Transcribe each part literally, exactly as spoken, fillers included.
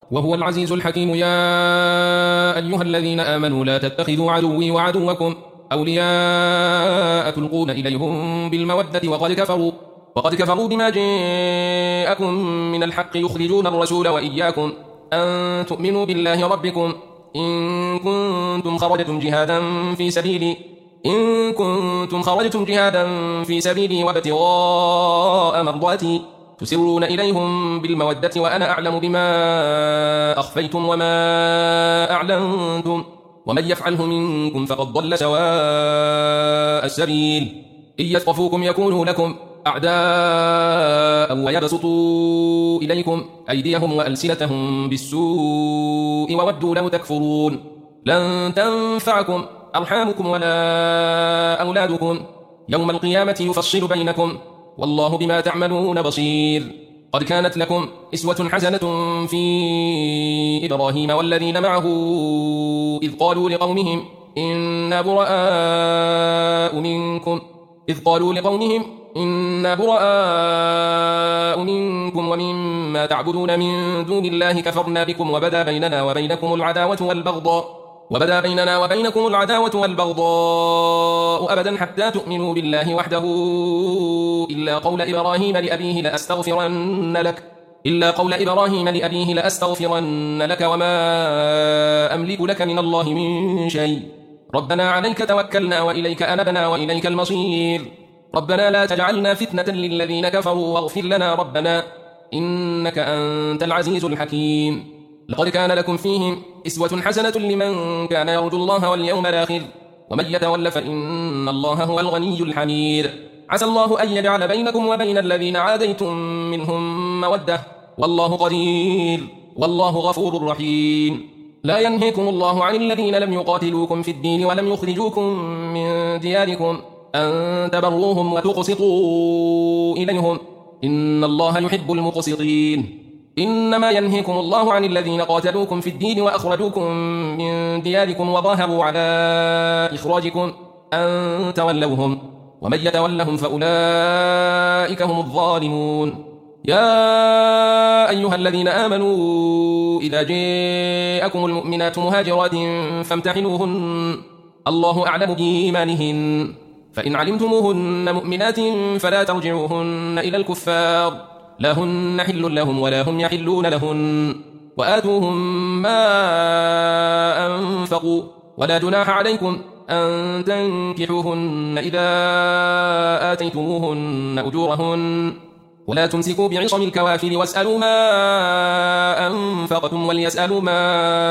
وهو العزيز الحكيم. يا أيها الذين آمنوا لا تتخذوا عدوي وعدوكم أولياء تلقون إليهم بالمودة وقد كفروا وقد كفروا بما جاءكم من الحق يخرجون الرسول وإياكم أن تؤمنوا بالله ربكم إن كنتم خرجتم جهادا في سبيلي إن كنتم خرجتم جهادا في سبيلي وابتغاء مرضاتي تسرون إليهم بالمودة وأنا أعلم بما أخفيتم وما أعلنتم ومن يفعله منكم فقد ضل سواء السبيل. إن يثقفوكم يكونوا لكم أعداء ويبسطوا إليكم أيديهم وألسنتهم بالسوء وودوا لو تكفرون. لن تنفعكم أرحامكم ولا أولادكم يوم القيامة يفصل بينكم والله بما تعملون بصير. قد كانت لكم أسوة حسنة في إبراهيم والذين معه إذ قالوا لقومهم إنا براء منكم إذ قالوا لقومهم إنا براء منكم ومما تعبدون من دون الله كفرنا بكم وبدا بيننا وبينكم العداوة والبغضاء وبدا بيننا وبينكم العداوة والبغضاء أبدا حتى تؤمنوا بالله وحده إلا قول إبراهيم لأبيه لأستغفرن لك إلا قول إبراهيم لأبيه لأستغفرن لك وما أملك لك من الله من شيء ربنا عليك توكلنا وإليك أنبنا وإليك المصير. ربنا لا تجعلنا فتنة للذين كفروا واغفر لنا ربنا إنك أنت العزيز الحكيم. لقد كان لكم فيهم أسوة حسنة لمن كان يرجو الله واليوم الآخر ومن يتول فإن الله هو الغني الحميد. عسى الله أن يجعل بينكم وبين الذين عاديتم منهم مودة والله قدير والله غفور رحيم. لا ينهيكم الله عن الذين لم يقاتلوكم في الدين ولم يخرجوكم من دياركم أن تبروهم وتقسطوا إليهم إن الله يحب المقسطين. إنما ينهيكم الله عن الذين قاتلوكم في الدين وأخرجوكم من دياركم وظاهروا على إخراجكم أن تولوهم ومن يتولهم فأولئك هم الظالمون. يا أيها الذين آمنوا إذا جاءكم المؤمنات مهاجرات فامتحنوهن الله أعلم بإيمانهن فإن علمتموهن مؤمنات فلا ترجعوهن إلى الكفار لا هن حل لهم ولا هم يحلون لهن وآتوهم ما أنفقوا ولا جناح عليكم أن تنكحوهن إذا آتيتموهن أجورهن ولا تمسكوا بعصم الكوافر واسألوا ما أنفقتم وليسألوا ما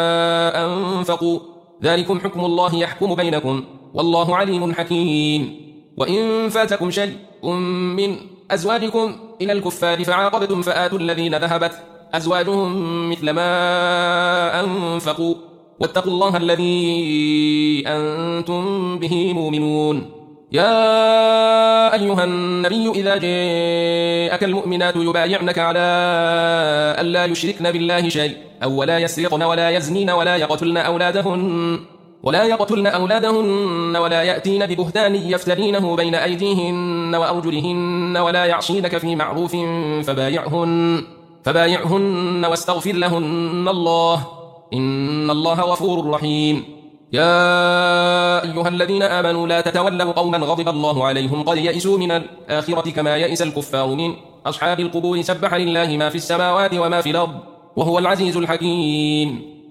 أنفقوا ذلكم حكم الله يحكم بينكم والله عليم حكيم. وإن فاتكم شيء من أزواجكم إلى الكفار فعاقبتم فآتوا الذين ذهبت أزواجهم مثل ما أنفقوا واتقوا الله الذي أنتم به مؤمنون. يا أيها النبي إذا جاءك المؤمنات يبايعنك على ألا يشركن بالله شيء أو ولا يسرقن ولا يزنين ولا يقتلن أولادهن ولا يقتلن أولادهن ولا يأتين ببهتان يفترينه بين أيديهن وأرجلهن ولا يعصينك في معروف فبايعهن فبايعهن واستغفر لهن الله إن الله غفور رحيم. يا أيها الذين آمنوا لا تتولوا قوما غضب الله عليهم قد يئسوا من الآخرة كما يئس الكفار من أصحاب القبور سبح لله ما في السماوات وما في الأرض وهو العزيز الحكيم.